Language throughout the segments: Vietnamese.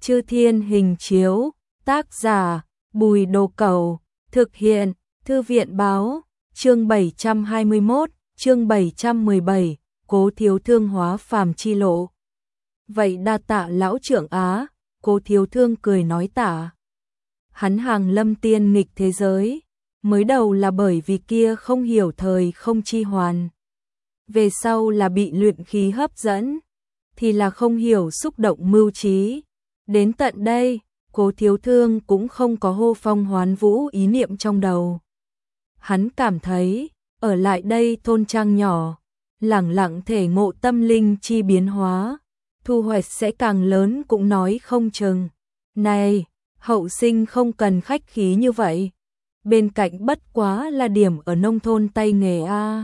Chư Thiên Hình Chiếu, tác giả Bùi Đồ Cẩu, thực hiện Thư viện Báo, chương 721, chương 717, Cố Thiếu Thương hóa phàm chi lộ. Vậy đa tạ lão trưởng Á, Cố Thiếu Thương cười nói tạ. Hắn hàng lâm tiên nghịch thế giới, mới đầu là bởi vì kia không hiểu thời không chi hoàn. Về sau là bị luyện khí hấp dẫn, thì là không hiểu xúc động mưu trí. Đến tận đây, Cố Thiếu Thương cũng không có hô phong hoán vũ ý niệm trong đầu. Hắn cảm thấy, ở lại đây thôn trang nhỏ, lẳng lặng thể ngộ tâm linh chi biến hóa, thu hoạch sẽ càng lớn cũng nói không chừng. Này, hậu sinh không cần khách khí như vậy. Bên cạnh bất quá là điểm ở nông thôn tay nghề a.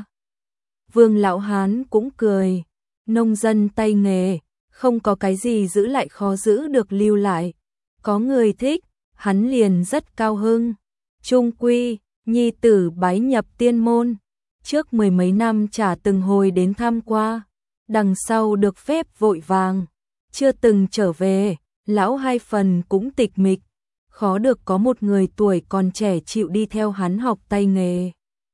Vương lão hán cũng cười, nông dân tay nghề, không có cái gì giữ lại khó giữ được lưu lại. Có người thích, hắn liền rất cao hưng. Trung quy, nhi tử bái nhập tiên môn, trước mười mấy năm chả từng hồi đến thăm qua, đằng sau được phép vội vàng, chưa từng trở về, lão hai phần cũng tịch mịch, khó được có một người tuổi còn trẻ chịu đi theo hắn học tay nghề.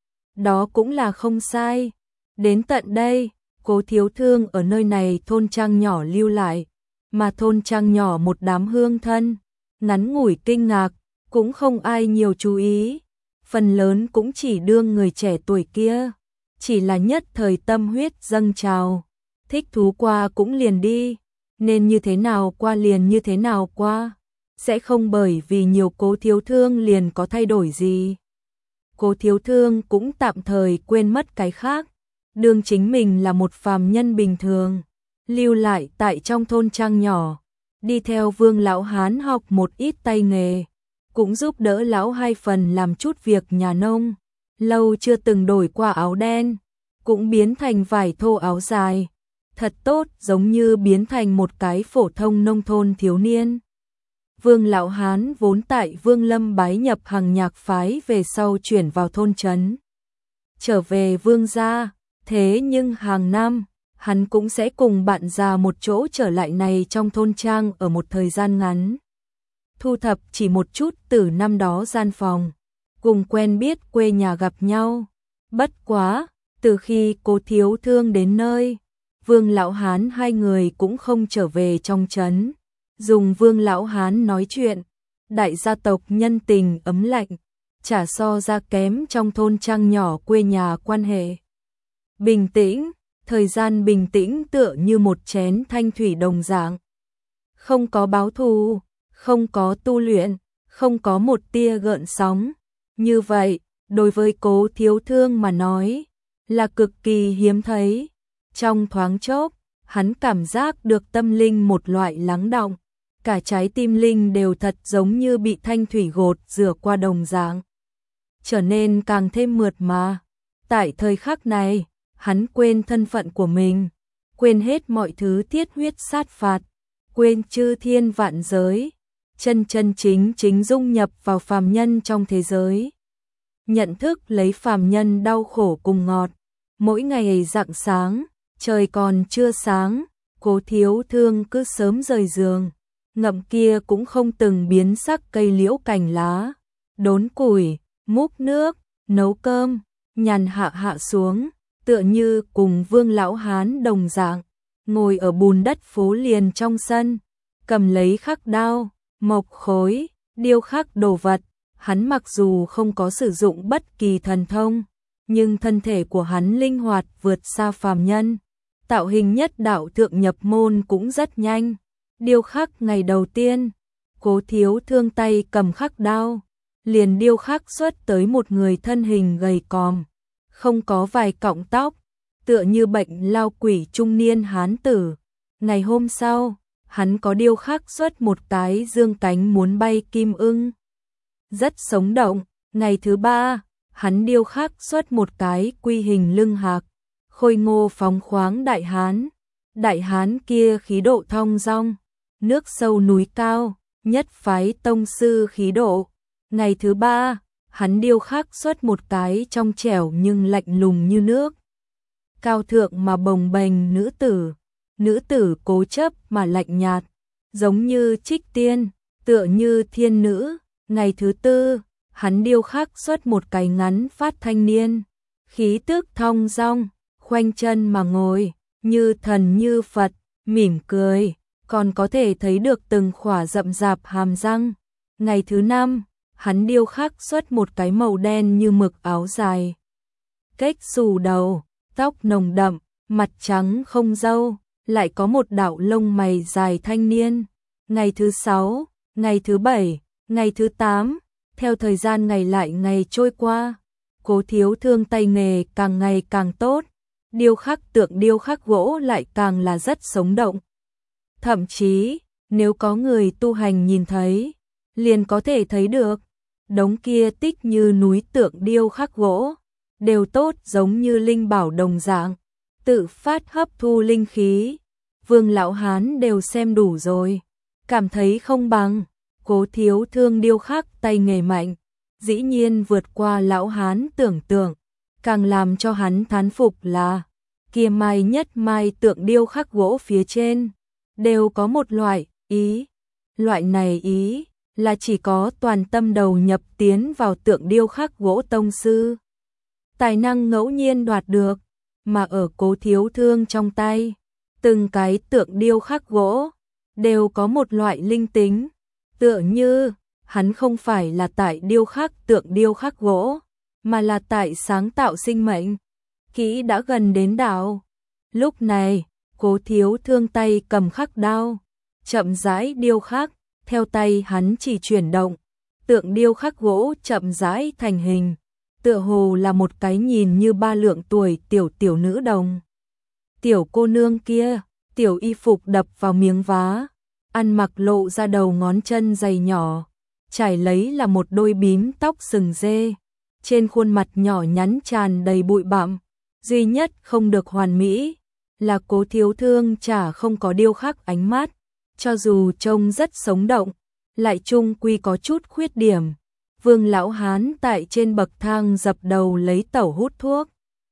Đó cũng là không sai. Đến tận đây, Cố Thiếu Thương ở nơi này thôn trang nhỏ lưu lại, mà thôn trang nhỏ một đám hương thân, ngắn ngủi kinh ngạc, cũng không ai nhiều chú ý, phần lớn cũng chỉ đương người trẻ tuổi kia, chỉ là nhất thời tâm huyết dâng trào, thích thú qua cũng liền đi, nên như thế nào qua liền như thế nào qua, sẽ không bởi vì nhiều Cố Thiếu Thương liền có thay đổi gì. Cố Thiếu Thương cũng tạm thời quên mất cái khác, đương chính mình là một phàm nhân bình thường, lưu lại tại trong thôn trang nhỏ, đi theo Vương lão hán học một ít tay nghề, cũng giúp đỡ lão hai phần làm chút việc nhà nông, lâu chưa từng đổi qua áo đen, cũng biến thành vải thô áo dài, thật tốt, giống như biến thành một cái phổ thông nông thôn thiếu niên. Vương lão hán vốn tại Vương Lâm bái nhập Hằng Nhạc phái về sau chuyển vào thôn trấn, trở về Vương gia, thế nhưng hàng năm hắn cũng sẽ cùng bạn già một chỗ trở lại này trong thôn trang ở một thời gian ngắn. Thu thập chỉ một chút từ năm đó gian phòng, cùng quen biết quê nhà gặp nhau. Bất quá, từ khi Cố Thiếu Thương đến nơi, Vương lão hán hai người cũng không trở về trong trấn. Dùng Vương lão hán nói chuyện, đại gia tộc nhân tình ấm lạnh, chả so ra kém trong thôn trang nhỏ quê nhà quan hệ. Bình tĩnh, thời gian bình tĩnh tựa như một chén thanh thủy đồng dạng. Không có báo thù, không có tu luyện, không có một tia gợn sóng. Như vậy, đối với Cố Thiếu Thương mà nói, là cực kỳ hiếm thấy. Trong thoáng chốc, hắn cảm giác được tâm linh một loại lắng đọng, cả trái tim linh đều thật giống như bị thanh thủy gột rửa qua đồng dạng, trở nên càng thêm mượt mà. Tại thời khắc này, hắn quên thân phận của mình, quên hết mọi thứ thiết huyết sát phạt, quên chư thiên vạn giới, chân chân chính chính dung nhập vào phàm nhân trong thế giới. Nhận thức lấy phàm nhân đau khổ cùng ngọt, mỗi ngày rạng sáng, trời còn chưa sáng, Cố Thiếu Thương cứ sớm rời giường, ngậm kia cũng không từng biến sắc cây liễu cành lá, đốn củi, múc nước, nấu cơm, nhàn hạ hạ xuống, tựa như cùng Vương lão hán đồng dạng, ngồi ở bùn đất phố liền trong sân, cầm lấy khắc đao, mộc khối, điêu khắc đồ vật. Hắn mặc dù không có sử dụng bất kỳ thần thông, nhưng thân thể của hắn linh hoạt vượt xa phàm nhân, tạo hình nhất đạo thượng nhập môn cũng rất nhanh. Điêu khắc ngày đầu tiên, Cố Thiếu Thương tay cầm khắc đao, liền điêu khắc xuất tới một người thân hình gầy còm, không có vài cọng tóc, tựa như bệnh lao quỷ trung niên hán tử. Ngày hôm sau, hắn có điêu khắc xuất một cái dương cánh muốn bay kim ưng, rất sống động. Ngày thứ ba, hắn điêu khắc xuất một cái quy hình lưng hạc, khôi ngô phóng khoáng đại hán. Đại hán kia khí độ thong dong, nước sâu núi cao, nhất phái tông sư khí độ. Ngày thứ ba, hắn điêu khắc xuất một cái trong trẻo nhưng lạnh lùng như nước, cao thượng mà bồng bềnh nữ tử cố chấp mà lạnh nhạt, giống như trích tiên, tựa như thiên nữ. Ngày thứ tư, hắn điêu khắc xuất một cái ngắn phát thanh niên, khí tức thong dong, khoanh chân mà ngồi, như thần như Phật, mỉm cười, còn có thể thấy được từng khỏa rậm rạp hàm răng. Ngày thứ năm, hắn điêu khắc xuất một cái màu đen như mực áo dài, kếch xù đầu, tóc nồng đậm, mặt trắng không râu, lại có một đạo lông mày dài thanh niên. Ngày thứ sáu, ngày thứ bảy, ngày thứ tám, theo thời gian ngày lại ngày trôi qua, Cố Thiếu Thương tay nghề càng ngày càng tốt, điêu khắc tượng điêu khắc gỗ lại càng là rất sống động. Thậm chí, nếu có người tu hành nhìn thấy, liền có thể thấy được, đống kia tích như núi tượng điêu khắc gỗ, đều tốt giống như linh bảo đồng dạng, tự phát hấp thu linh khí. Vương lão hán đều xem đủ rồi, cảm thấy không bằng. Cố Thiếu Thương điêu khắc tay nghề mạnh, dĩ nhiên vượt qua lão hán tưởng tượng, càng làm cho hắn thán phục là kia mai nhất mai tượng điêu khắc gỗ phía trên đều có một loại ý, loại này ý là chỉ có toàn tâm đầu nhập tiến vào tượng điêu khắc gỗ tông sư tài năng ngẫu nhiên đoạt được, mà ở Cố Thiếu Thương trong tay, từng cái tượng điêu khắc gỗ đều có một loại linh tính, tựa như hắn không phải là tại điêu khắc tượng điêu khắc gỗ, mà là tại sáng tạo sinh mệnh. Kỹ đã gần đến đạo. Lúc này, Cố Thiếu Thương tay cầm khắc đao, chậm rãi điêu khắc, theo tay hắn chỉ chuyển động, tượng điêu khắc gỗ chậm rãi thành hình, tựa hồ là một cái nhìn như 3 lượng tuổi tiểu nữ đồng. Tiểu cô nương kia, tiểu y phục đập vào miếng vá, ăn mặc lộ ra đầu ngón chân dày nhỏ, trải lấy là một đôi bím tóc sừng dê, trên khuôn mặt nhỏ nhắn tràn đầy bụi bặm, duy nhất không được hoàn mỹ là Cố Thiếu Thương chả không có điêu khắc ánh mắt, cho dù trông rất sống động, lại chung quy có chút khuyết điểm. Vương lão hán tại trên bậc thang dập đầu lấy tẩu hút thuốc,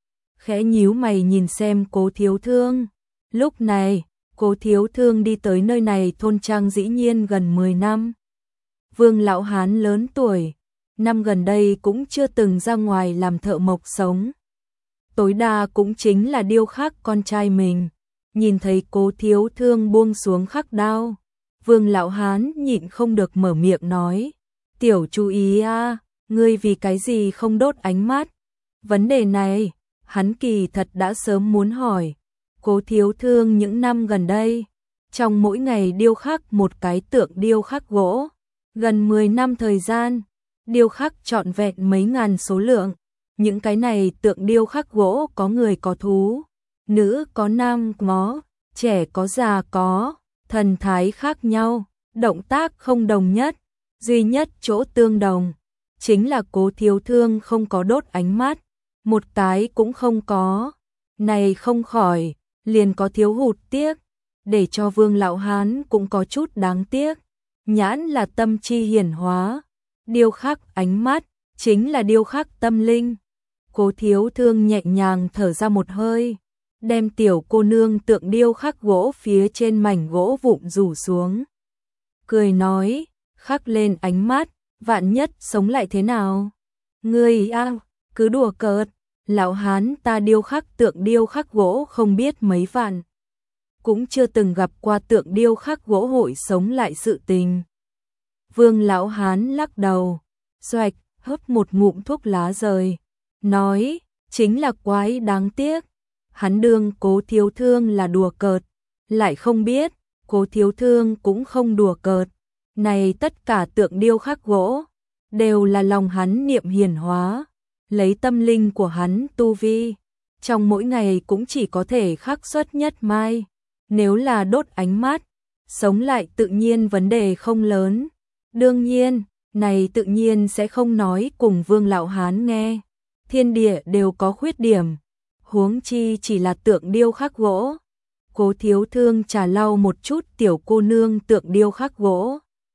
khẽ nhíu mày nhìn xem Cố Thiếu Thương. Lúc này, Cố Thiếu Thương đi tới nơi này thôn trang dĩ nhiên gần 10 năm. Vương lão hán lớn tuổi, năm gần đây cũng chưa từng ra ngoài làm thợ mộc sống. Tối đa cũng chính là điêu khắc con trai mình. Nhìn thấy Cố Thiếu Thương buông xuống khắc đao, Vương lão hán nhịn không được mở miệng nói, tiểu chú ý a, ngươi vì cái gì không đốt ánh mắt? Vấn đề này, hắn kỳ thật đã sớm muốn hỏi. Cố Thiếu Thương những năm gần đây, trong mỗi ngày điêu khắc một cái tượng điêu khắc gỗ, gần 10 năm thời gian, điêu khắc trọn vẹn mấy ngàn số lượng. Những cái này tượng điêu khắc gỗ có người có thú, nữ có nam có, trẻ có già có, thần thái khác nhau, động tác không đồng nhất, duy nhất chỗ tương đồng chính là Cố Thiếu Thương không có đốt ánh mắt, một cái cũng không có. Này không khỏi liền có thiếu hụt tiếc, để cho Vương lão hán cũng có chút đáng tiếc. Nhãn là tâm chi hiển hóa, điêu khắc ánh mắt chính là điêu khắc tâm linh. Cố Thiếu Thương nhẹ nhàng thở ra một hơi, đem tiểu cô nương tượng điêu khắc gỗ phía trên mảnh gỗ vụn rủ xuống, cười nói, khắc lên ánh mắt, vạn nhất sống lại thế nào? Ngươi a, cứ đùa cợt, lão hán ta điêu khắc tượng điêu khắc gỗ không biết mấy vạn, cũng chưa từng gặp qua tượng điêu khắc gỗ hội sống lại sự tình. Vương lão hán lắc đầu, xoạch, hớp một ngụm thuốc lá rời, nói, chính là quái đáng tiếc. Hắn đương Cố Thiếu Thương là đùa cợt, lại không biết, Cố Thiếu Thương cũng không đùa cợt. Này tất cả tượng điêu khắc gỗ, đều là lòng hắn niệm hiển hóa, lấy tâm linh của hắn tu vi, trong mỗi ngày cũng chỉ có thể khắc xuất nhất mai. Nếu là đốt ánh mắt, sống lại tự nhiên vấn đề không lớn. Đương nhiên, này tự nhiên sẽ không nói cùng Vương lão hán nghe. Thiên địa đều có khuyết điểm, huống chi chỉ là tượng điêu khắc gỗ. Cố Thiếu Thương trà lau một chút tiểu cô nương tượng điêu khắc gỗ,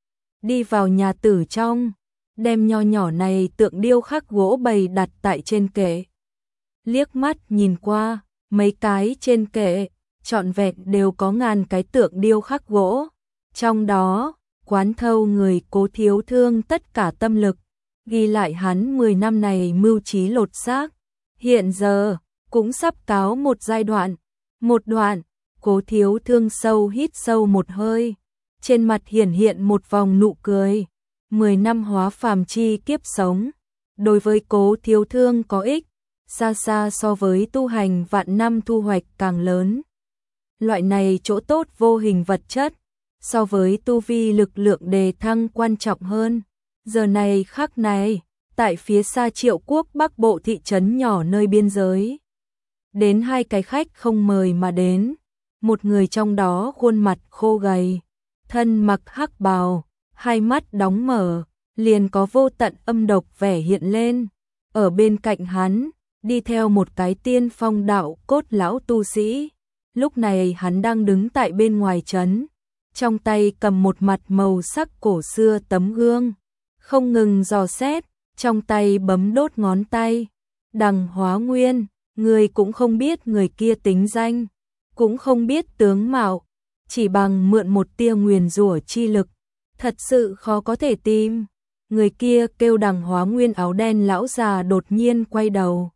đi vào nhà tử trong, đem nho nhỏ này tượng điêu khắc gỗ bày đặt tại trên kệ. Liếc mắt nhìn qua, mấy cái trên kệ, trọn vẹn đều có ngàn cái tượng điêu khắc gỗ, Trong đó, quán thâu người Cố Thiếu Thương tất cả tâm lực, ghi lại hắn 10 năm này mưu trí lột xác. Hiện giờ, cũng sắp cáo một giai đoạn. Một đoạn, Cố Thiếu Thương sâu hít sâu một hơi. Trên mặt hiển hiện một vòng nụ cười. 10 năm hóa phàm chi kiếp sống. Đối với Cố Thiếu Thương có ích, xa xa so với tu hành vạn năm thu hoạch càng lớn. Loại này chỗ tốt vô hình vật chất, so với tu vi lực lượng đề thăng quan trọng hơn. Giờ này khắc này, tại phía xa Triệu Quốc Bắc Bộ thị trấn nhỏ nơi biên giới. Đến hai cái khách không mời mà đến. Một người trong đó khuôn mặt khô gầy, thân mặc hắc bào, hai mắt đóng mở, liền có vô tận âm độc vẻ hiện lên. Ở bên cạnh hắn, đi theo một cái tiên phong đạo cốt lão tu sĩ. Lúc này hắn đang đứng tại bên ngoài trấn, trong tay cầm một mặt màu sắc cổ xưa tấm gương, không ngừng dò xét, trong tay bấm đốt ngón tay. Đằng Hóa Nguyên, người cũng không biết người kia tính danh, cũng không biết tướng mạo, chỉ bằng mượn một tia nguyền rủa chi lực, thật sự khó có thể tìm. Người kia kêu Đằng Hóa Nguyên áo đen lão già đột nhiên quay đầu.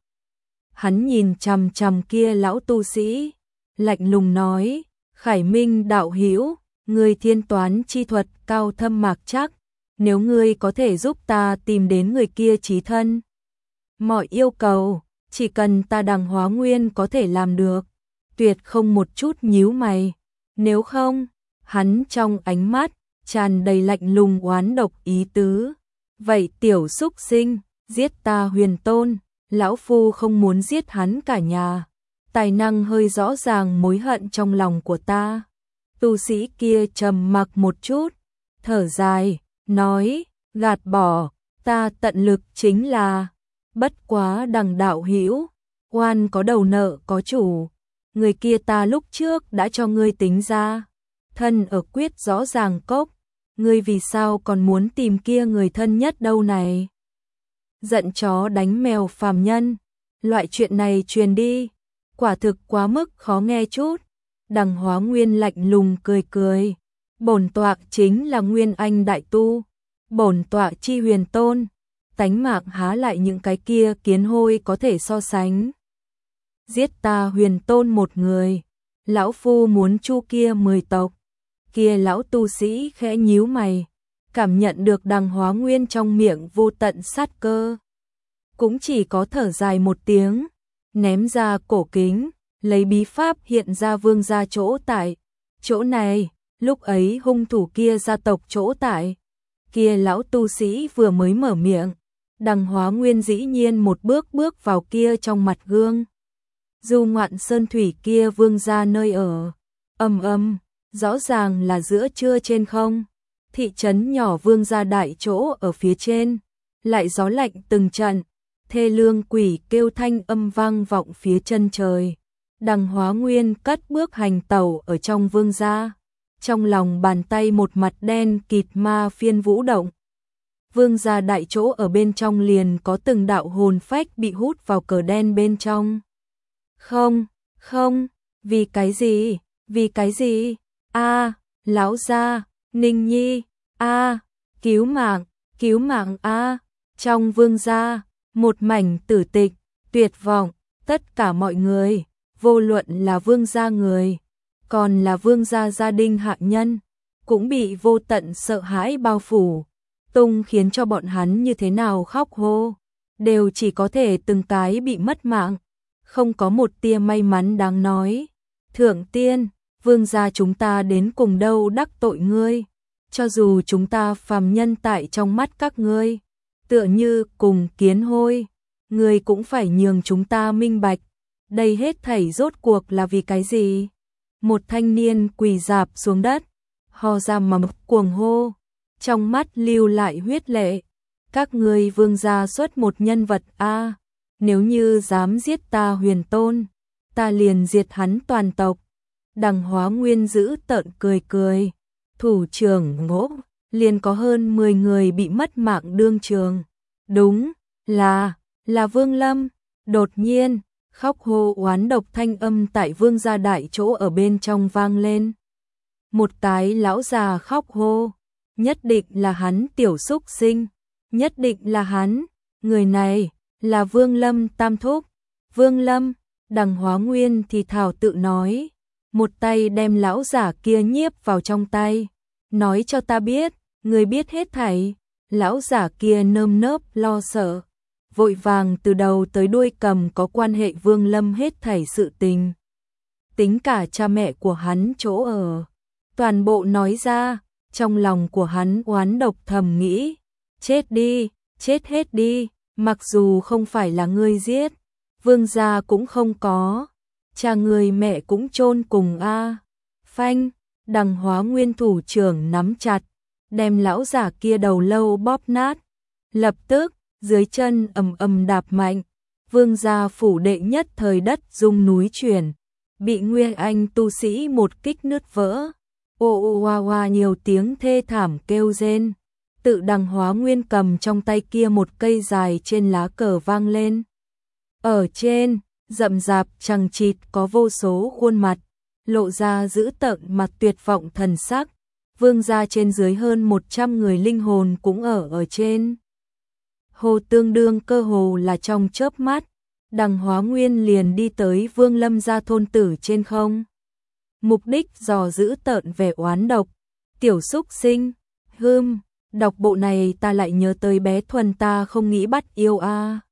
Hắn nhìn chằm chằm kia lão tu sĩ, lạnh lùng nói: "Khải Minh đạo hữu, ngươi thiên toán chi thuật cao thâm mạc chắc, nếu ngươi có thể giúp ta tìm đến người kia chí thân, mọi yêu cầu, chỉ cần ta Đằng Hóa Nguyên có thể làm được." Tuyệt không một chút nhíu mày. Nếu không, hắn trong ánh mắt tràn đầy lạnh lùng oán độc ý tứ. Vậy tiểu xúc sinh, giết ta Huyền Tôn, lão phu không muốn giết hắn cả nhà. Tài năng hơi rõ ràng mối hận trong lòng của ta. Tu sĩ kia trầm mặc một chút, thở dài, nói: "Gạt bỏ, ta tận lực chính là, bất quá Đằng đạo hữu, oan có đầu nợ có chủ, người kia ta lúc trước đã cho ngươi tính ra, thân ở quyết rõ ràng cốc, ngươi vì sao còn muốn tìm kia người thân nhất đâu này?" Giận chó đánh mèo phàm nhân, loại chuyện này truyền đi, quả thực quá mức khó nghe chút. Đằng Hóa Nguyên lạnh lùng cười cười: "Bổn tọa chính là Nguyên Anh đại tu, bổn tọa chi Huyền Tôn, tánh mạng há lại những cái kia kiến hôi có thể so sánh. Giết ta Huyền Tôn một người, lão phu muốn chu kia 10 tộc." Kia lão tu sĩ khẽ nhíu mày, cảm nhận được Đằng Hóa Nguyên trong miệng vô tận sát cơ, cũng chỉ có thở dài một tiếng, ném ra cổ kính, lấy bí pháp hiện ra vương gia chỗ tại chỗ này. Lúc ấy hung thủ kia gia tộc chỗ tại. Kia lão tu sĩ vừa mới mở miệng, Đằng Hóa Nguyên dĩ nhiên một bước bước vào kia trong mặt gương. Du Ngoạn Sơn thủy kia vương gia nơi ở. Rõ ràng là giữa trưa trên không. Thị trấn nhỏ vương gia đại chỗ ở phía trên, lại gió lạnh từng trận, thê lương quỷ kêu thanh âm vang vọng phía chân trời. Đằng Hóa Nguyên cất bước hành tẩu ở trong vương gia, trong lòng bàn tay một mặt đen kịt ma phiên vũ động. Vương gia đại chỗ ở bên trong liền có từng đạo hồn phách bị hút vào cờ đen bên trong. Không, vì cái gì? A, lão gia, Ninh Nhi, a, cứu mạng a. Trong vương gia, một mảnh tử tịch, tuyệt vọng, tất cả mọi người, vô luận là vương gia người, còn là vương gia gia đình hạ nhân, cũng bị vô tận sợ hãi bao phủ, khiến cho bọn hắn như thế nào khóc hô, đều chỉ có thể từng cái bị mất mạng, không có một tia may mắn đáng nói. Thượng tiên, vương gia chúng ta đến cùng đâu đắc tội ngươi, cho dù chúng ta phàm nhân tại trong mắt các ngươi, tựa như cùng kiến hôi, ngươi cũng phải nhường chúng ta minh bạch, đây hết thảy rốt cuộc là vì cái gì? Một thanh niên quỳ rạp xuống đất, ho ra mà cuồng hô, trong mắt lưu lại huyết lệ. Các ngươi vương gia xuất một nhân vật a, nếu như dám giết ta Huyền Tôn, ta liền diệt hắn toàn tộc. Đằng Hóa Nguyên giữ tợn cười, thủ trưởng ngỗ, liền có hơn 10 người bị mất mạng đương trường. Đúng, là Vương Lâm. Đột nhiên, khóc hô oán độc thanh âm tại vương gia đại chỗ ở bên trong vang lên. Một cái lão già khóc hô, nhất định là hắn tiểu xúc sinh, nhất định là hắn, người này là Vương Lâm tam thúc. Vương Lâm, Đằng Hóa Nguyên thì thào tự nói, một tay đem lão giả kia nhiếp vào trong tay, nói cho ta biết, người biết hết thảy. Lão giả kia nơm nớp lo sợ, vội vàng từ đầu tới đuôi cầm có quan hệ Vương Lâm hết thảy sự tình. Tính cả cha mẹ của hắn chỗ ở, toàn bộ nói ra, trong lòng của hắn oán độc thầm nghĩ, chết đi, chết hết đi, mặc dù không phải là ngươi giết, Vương gia cũng không có, cha người mẹ cũng chôn cùng a. Phanh, Đằng Hóa Nguyên thủ trưởng nắm chặt, đem lão giả kia đầu lâu bóp nát. Lập tức, dưới chân ầm ầm đạp mạnh, Vương gia phủ đệ nhất thời đất rung núi chuyển, bị Nguyên Anh tu sĩ một kích nứt vỡ. Ô ô oa oa nhiều tiếng thê thảm kêu rên. Tự Đằng Hóa Nguyên cầm trong tay kia một cây dài trên lá cờ vang lên. Ở trên, rậm rạp chằng chịt có vô số khuôn mặt, lộ ra dữ tợn mặt tuyệt vọng thần sắc. Vương gia trên dưới hơn 100 người linh hồn cũng ở trên. Hồ tương đương cơ hồ là trong chớp mắt, Đằng Hóa Nguyên liền đi tới Vương Lâm gia thôn tử trên không. Mục đích dò giữ tợn vẻ oán độc, tiểu xúc sinh, đọc bộ này ta lại nhớ tới bé Thuần ta không nghĩ bắt yêu a.